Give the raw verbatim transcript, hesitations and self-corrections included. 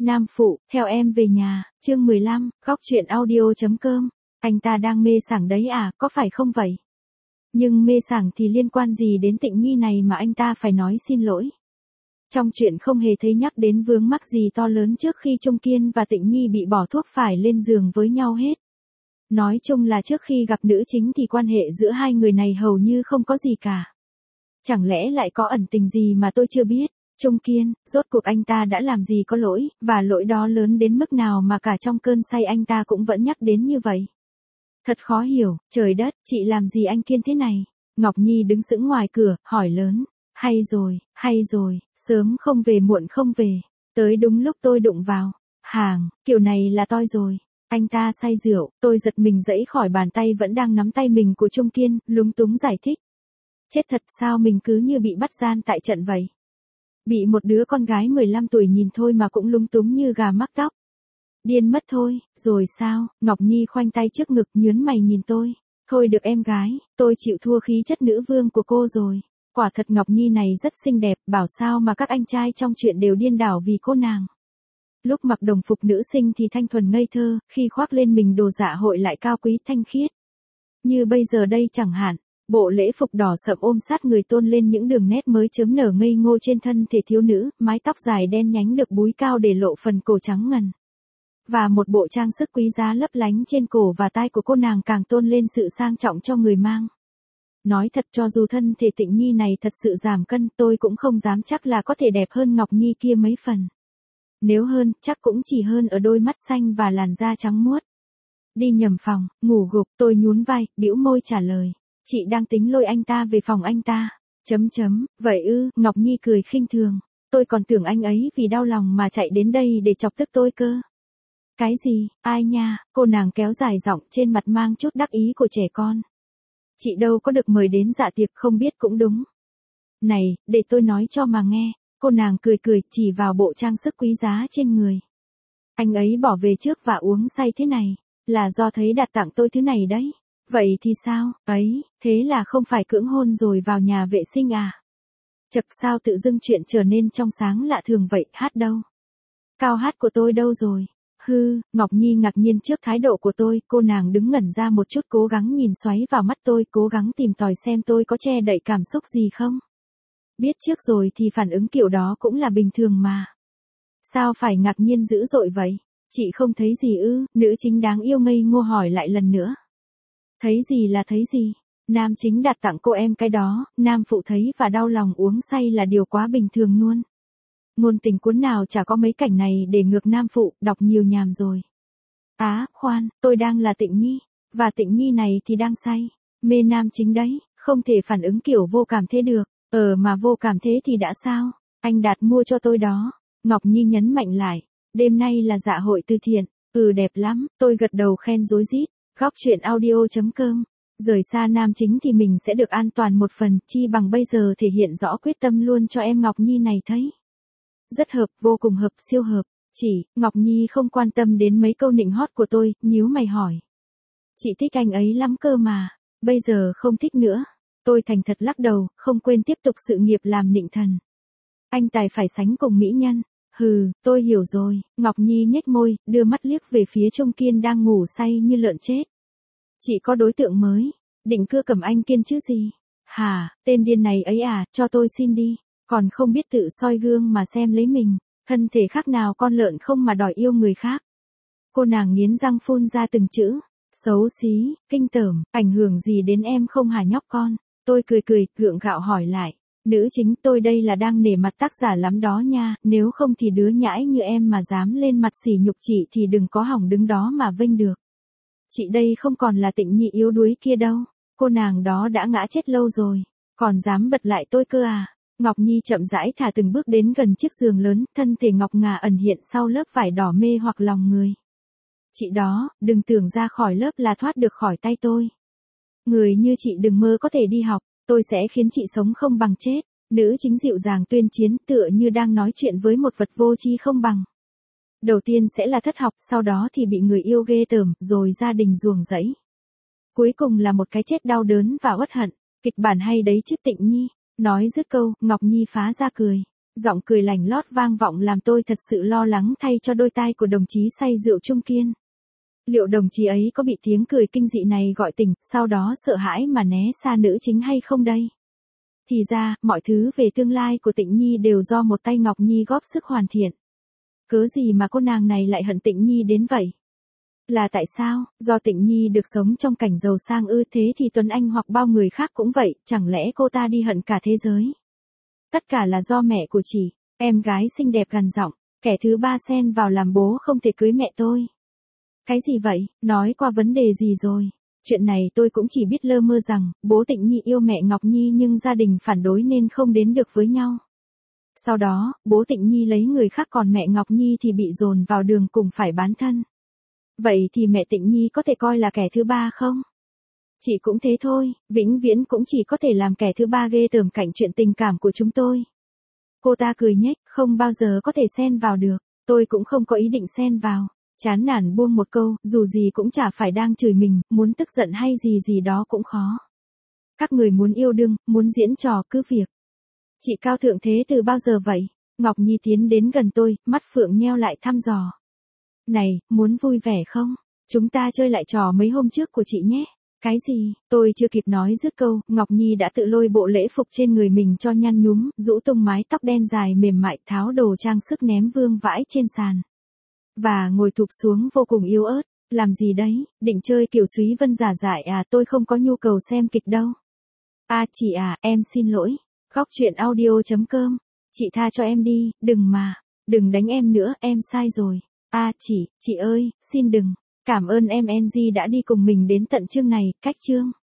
Nam phụ, theo em về nhà, chương mười lăm, góc truyện audio.com. Anh ta đang mê sảng đấy à, có phải không vậy? Nhưng mê sảng thì liên quan gì đến Tịnh Nhi này mà anh ta phải nói xin lỗi? Trong chuyện không hề thấy nhắc đến vướng mắc gì to lớn trước khi Trung Kiên và Tịnh Nhi bị bỏ thuốc phải lên giường với nhau hết. Nói chung là trước khi gặp nữ chính thì quan hệ giữa hai người này hầu như không có gì cả. Chẳng lẽ lại có ẩn tình gì mà tôi chưa biết? Trung Kiên, rốt cuộc anh ta đã làm gì có lỗi, và lỗi đó lớn đến mức nào mà cả trong cơn say anh ta cũng vẫn nhắc đến như vậy? Thật khó hiểu, trời đất, chị làm gì anh Kiên thế này? Ngọc Nhi đứng sững ngoài cửa, hỏi lớn. Hay rồi, hay rồi, sớm không về muộn không về. Tới đúng lúc tôi đụng vào. Hàng, kiểu này là toi rồi. Anh ta say rượu, tôi giật mình giãy khỏi bàn tay vẫn đang nắm tay mình của Trung Kiên, lúng túng giải thích. Chết thật, sao mình cứ như bị bắt gian tại trận vậy? Bị một đứa con gái mười lăm tuổi nhìn thôi mà cũng lúng túng như gà mắc tóc. Điên mất thôi, rồi sao? Ngọc Nhi khoanh tay trước ngực nhớn mày nhìn tôi. Thôi được em gái, tôi chịu thua khí chất nữ vương của cô rồi. Quả thật Ngọc Nhi này rất xinh đẹp, bảo sao mà các anh trai trong chuyện đều điên đảo vì cô nàng. Lúc mặc đồng phục nữ sinh thì thanh thuần ngây thơ, khi khoác lên mình đồ dạ hội lại cao quý thanh khiết. Như bây giờ đây chẳng hạn. Bộ lễ phục đỏ sậm ôm sát người tôn lên những đường nét mới chớm nở ngây ngô trên thân thể thiếu nữ, mái tóc dài đen nhánh được búi cao để lộ phần cổ trắng ngần. Và một bộ trang sức quý giá lấp lánh trên cổ và tai của cô nàng càng tôn lên sự sang trọng cho người mang. Nói thật, cho dù thân thể Tịnh Nhi này thật sự giảm cân, tôi cũng không dám chắc là có thể đẹp hơn Ngọc Nhi kia mấy phần. Nếu hơn, chắc cũng chỉ hơn ở đôi mắt xanh và làn da trắng muốt. Đi nhầm phòng, ngủ gục, tôi nhún vai, bĩu môi trả lời. Chị đang tính lôi anh ta về phòng anh ta. Chấm chấm, vậy ư, Ngọc Nhi cười khinh thường. Tôi còn tưởng anh ấy vì đau lòng mà chạy đến đây để chọc tức tôi cơ. Cái gì, ai nha, cô nàng kéo dài giọng trên mặt mang chút đắc ý của trẻ con. Chị đâu có được mời đến dạ tiệc, không biết cũng đúng. Này, để tôi nói cho mà nghe. Cô nàng cười cười chỉ vào bộ trang sức quý giá trên người. Anh ấy bỏ về trước và uống say thế này, là do thấy đặt tặng tôi thứ này đấy. Vậy thì sao, ấy, thế là không phải cưỡng hôn rồi vào nhà vệ sinh à? Chật, sao tự dưng chuyện trở nên trong sáng lạ thường vậy, hát đâu? Cao hát của tôi đâu rồi? Hư, Ngọc Nhi ngạc nhiên trước thái độ của tôi, cô nàng đứng ngẩn ra một chút cố gắng nhìn xoáy vào mắt tôi, cố gắng tìm tòi xem tôi có che đậy cảm xúc gì không? Biết trước rồi thì phản ứng kiểu đó cũng là bình thường mà. Sao phải ngạc nhiên dữ dội vậy? Chị không thấy gì ư? Nữ chính đáng yêu ngây ngô hỏi lại lần nữa. Thấy gì là thấy gì? Nam chính đặt tặng cô em cái đó, nam phụ thấy và đau lòng uống say là điều quá bình thường luôn. Ngôn tình cuốn nào chả có mấy cảnh này để ngược nam phụ, đọc nhiều nhàm rồi. Á, khoan, tôi đang là Tịnh Nhi, và Tịnh Nhi này thì đang say, mê nam chính đấy, không thể phản ứng kiểu vô cảm thế được. Ờ mà vô cảm thế thì đã sao? Anh Đạt mua cho tôi đó. Ngọc Nhi nhấn mạnh lại. Đêm nay là dạ hội từ thiện. Ừ đẹp lắm, tôi gật đầu khen rối rít. Góc truyện audio.com. Rời xa nam chính thì mình sẽ được an toàn một phần, chi bằng bây giờ thể hiện rõ quyết tâm luôn cho em Ngọc Nhi này thấy. Rất hợp, vô cùng hợp, siêu hợp. Chỉ, Ngọc Nhi không quan tâm đến mấy câu nịnh hót của tôi, nhíu mày hỏi. Chị thích anh ấy lắm cơ mà, bây giờ không thích nữa. Tôi thành thật lắc đầu, không quên tiếp tục sự nghiệp làm nịnh thần. Anh tài phải sánh cùng mỹ nhân. Hừ, tôi hiểu rồi. Ngọc Nhi nhếch môi, đưa mắt liếc về phía Trung Kiên đang ngủ say như lợn chết. Chị có đối tượng mới, định cưa cầm anh Kiên chứ gì? Hả, tên điên này ấy à, cho tôi xin đi. Còn không biết tự soi gương mà xem lấy mình. Thân thể khác nào con lợn không mà đòi yêu người khác. Cô nàng nghiến răng phun ra từng chữ. Xấu xí, kinh tởm, ảnh hưởng gì đến em không hả nhóc con? Tôi cười cười, gượng gạo hỏi lại. Nữ chính, tôi đây là đang nể mặt tác giả lắm đó nha, nếu không thì đứa nhãi như em mà dám lên mặt sỉ nhục chị thì đừng có hỏng đứng đó mà vênh được. Chị đây không còn là Tịnh Nhi yếu đuối kia đâu, cô nàng đó đã ngã chết lâu rồi, còn dám bật lại tôi cơ à. Ngọc Nhi chậm rãi thả từng bước đến gần chiếc giường lớn, thân thể ngọc ngà ẩn hiện sau lớp vải đỏ mê hoặc lòng người. Chị đó, đừng tưởng ra khỏi lớp là thoát được khỏi tay tôi. Người như chị đừng mơ có thể đi học, tôi sẽ khiến chị sống không bằng chết. Nữ chính dịu dàng tuyên chiến tựa như đang nói chuyện với một vật vô tri không bằng. Đầu tiên sẽ là thất học, sau đó thì bị người yêu ghê tởm, rồi gia đình ruồng rẫy. Cuối cùng là một cái chết đau đớn và uất hận. Kịch bản hay đấy chứ Tịnh Nhi. Nói dứt câu, Ngọc Nhi phá ra cười. Giọng cười lành lót vang vọng làm tôi thật sự lo lắng thay cho đôi tai của đồng chí say rượu Trung Kiên. Liệu đồng chí ấy có bị tiếng cười kinh dị này gọi tỉnh, sau đó sợ hãi mà né xa nữ chính hay không đây? Thì ra, mọi thứ về tương lai của Tịnh Nhi đều do một tay Ngọc Nhi góp sức hoàn thiện. Cớ gì mà cô nàng này lại hận Tịnh Nhi đến vậy? Là tại sao? Do Tịnh Nhi được sống trong cảnh giàu sang ư? Thế thì Tuấn Anh hoặc bao người khác cũng vậy, chẳng lẽ cô ta đi hận cả thế giới? Tất cả là do mẹ của chị, em gái xinh đẹp gằn giọng, kẻ thứ ba xen vào làm bố không thể cưới mẹ tôi. Cái gì vậy, nói qua vấn đề gì rồi? Chuyện này tôi cũng chỉ biết lơ mơ rằng, bố Tịnh Nhi yêu mẹ Ngọc Nhi nhưng gia đình phản đối nên không đến được với nhau. Sau đó, bố Tịnh Nhi lấy người khác còn mẹ Ngọc Nhi thì bị dồn vào đường cùng phải bán thân. Vậy thì mẹ Tịnh Nhi có thể coi là kẻ thứ ba không? Chị cũng thế thôi, vĩnh viễn cũng chỉ có thể làm kẻ thứ ba ghê tởm cạnh chuyện tình cảm của chúng tôi. Cô ta cười nhếch, không bao giờ có thể xen vào được, tôi cũng không có ý định xen vào. Chán nản buông một câu, dù gì cũng chả phải đang chửi mình, muốn tức giận hay gì gì đó cũng khó. Các người muốn yêu đương, muốn diễn trò cứ việc. Chị cao thượng thế từ bao giờ vậy? Ngọc Nhi tiến đến gần tôi, mắt phượng nheo lại thăm dò. Này, muốn vui vẻ không? Chúng ta chơi lại trò mấy hôm trước của chị nhé. Cái gì? Tôi chưa kịp nói dứt câu, Ngọc Nhi đã tự lôi bộ lễ phục trên người mình cho nhăn nhúm, rũ tung mái tóc đen dài mềm mại, tháo đồ trang sức ném vương vãi trên sàn. Và ngồi thụp xuống vô cùng yếu ớt. Làm gì đấy, định chơi kiểu Súy Vân giả dại à? Tôi không có nhu cầu xem kịch đâu. À chị à, em xin lỗi. Góc truyện audio chấm com. Chị tha cho em đi, đừng mà. Đừng đánh em nữa, em sai rồi. À chị, chị ơi, xin đừng. Cảm ơn em en giê đã đi cùng mình đến tận chương này, cách chương.